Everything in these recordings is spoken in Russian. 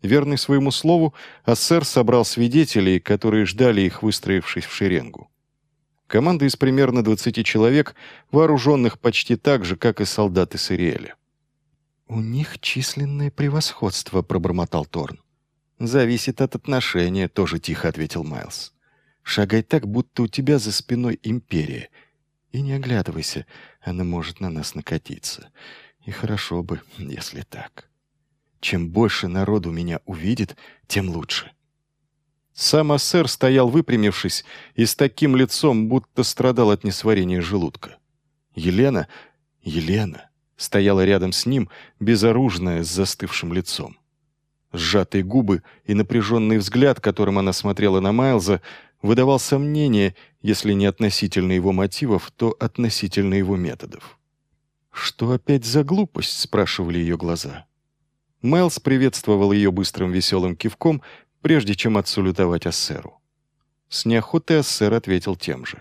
Верный своему слову, Ассер собрал свидетелей, которые ждали их, выстроившись в шеренгу. Команда из примерно 20 человек, вооруженных почти так же, как и солдаты Сириэля. «У них численное превосходство», — пробормотал Торн. «Зависит от отношения», — тоже тихо ответил Майлз. «Шагай так, будто у тебя за спиной империя. И не оглядывайся, она может на нас накатиться. И хорошо бы, если так. Чем больше народу меня увидит, тем лучше». Сам Ассер стоял выпрямившись и с таким лицом, будто страдал от несварения желудка. Елена стояла рядом с ним, безоружная, с застывшим лицом. Сжатые губы и напряженный взгляд, которым она смотрела на Майлза, выдавал сомнение, если не относительно его мотивов, то относительно его методов. «Что опять за глупость?» — спрашивали ее глаза. Майлз приветствовал ее быстрым веселым кивком, прежде чем отсалютовать Ассеру. С неохотой Ассер ответил тем же.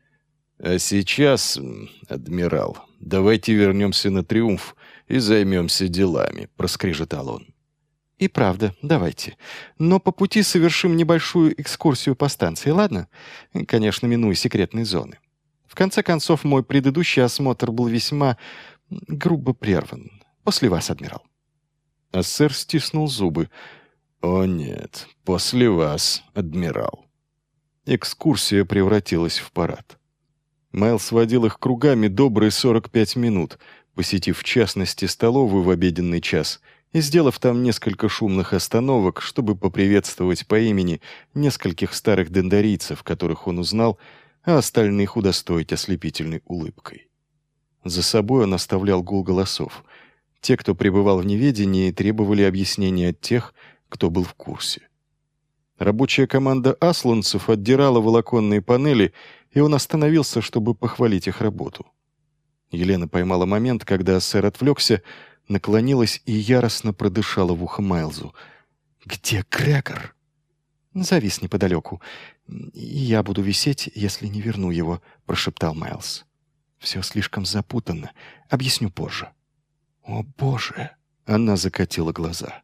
«А сейчас, адмирал, давайте вернемся на Триумф и займемся делами», — проскрежетал он. «И правда, давайте. Но по пути совершим небольшую экскурсию по станции, ладно? Конечно, минуя секретные зоны. В конце концов, мой предыдущий осмотр был весьма грубо прерван. После вас, адмирал». Ассер стиснул зубы. «О нет, после вас, адмирал». Экскурсия превратилась в парад. Майлз водил их кругами добрые 45 минут, посетив в частности столовую в обеденный час и сделав там несколько шумных остановок, чтобы поприветствовать по имени нескольких старых дендарийцев, которых он узнал, а остальных удостоить ослепительной улыбкой. За собой он оставлял гул голосов. Те, кто пребывал в неведении, требовали объяснения от тех, кто был в курсе. Рабочая команда асланцев отдирала волоконные панели, и он остановился, чтобы похвалить их работу. Елена поймала момент, когда Ассер отвлекся, наклонилась и яростно продышала в ухо Майлзу. «Где Грегор?» «Завис неподалеку. И я буду висеть, если не верну его», — прошептал Майлз. «Все слишком запутанно. Объясню позже». «О, Боже!» — она закатила глаза.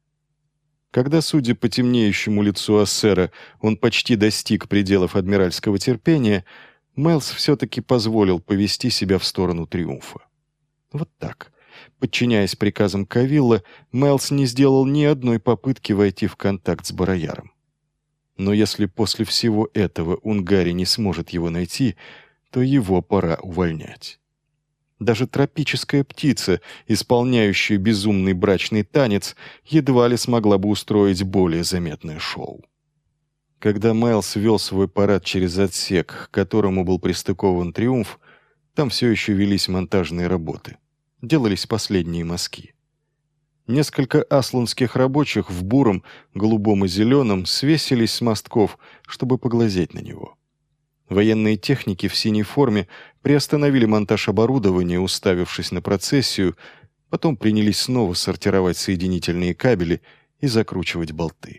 Когда, судя по темнеющему лицу Ассера, он почти достиг пределов адмиральского терпения, Майлз все-таки позволил повести себя в сторону Триумфа. Вот так. Подчиняясь приказам Кавилла, Майлз не сделал ни одной попытки войти в контакт с Барояром. Но если после всего этого Унгари не сможет его найти, то его пора увольнять. Даже тропическая птица, исполняющая безумный брачный танец, едва ли смогла бы устроить более заметное шоу. Когда Майлз вел свой парад через отсек, к которому был пристыкован Триумф, там все еще велись монтажные работы. Делались последние мазки. Несколько асланских рабочих в буром, голубом и зеленом свесились с мостков, чтобы поглазеть на него. Военные техники в синей форме приостановили монтаж оборудования, уставившись на процессию, потом принялись снова сортировать соединительные кабели и закручивать болты.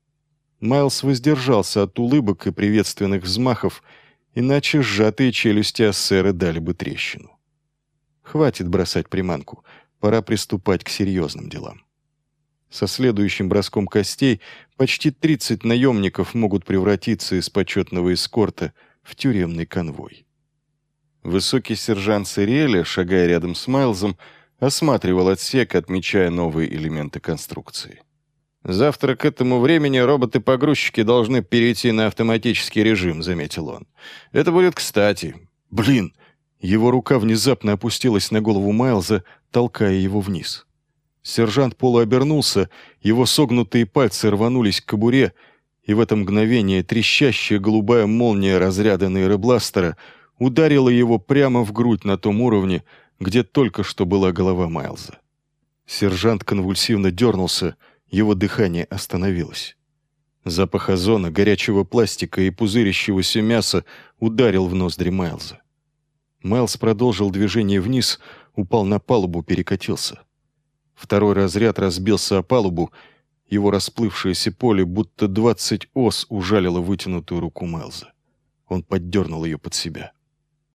Майлз воздержался от улыбок и приветственных взмахов, иначе сжатые челюсти Ассера дали бы трещину. Хватит бросать приманку, пора приступать к серьезным делам. Со следующим броском костей почти 30 наемников могут превратиться из почетного эскорта в тюремный конвой. Высокий сержант Сириэля, шагая рядом с Майлзом, осматривал отсек, отмечая новые элементы конструкции. «Завтра к этому времени роботы-погрузчики должны перейти на автоматический режим», — заметил он. «Это будет кстати». «Блин!» Его рука внезапно опустилась на голову Майлза, толкая его вниз. Сержант полуобернулся, его согнутые пальцы рванулись к кобуре, и в это мгновение трещащая голубая молния разряда нейробластера ударила его прямо в грудь на том уровне, где только что была голова Майлза. Сержант конвульсивно дернулся, его дыхание остановилось. Запах озона, горячего пластика и пузырящегося мяса ударил в ноздри Майлза. Майлз продолжил движение вниз, упал на палубу, перекатился. Второй разряд разбился о палубу, его расплывшееся поле, будто 20 ос, ужалило вытянутую руку Майлза. Он поддернул ее под себя.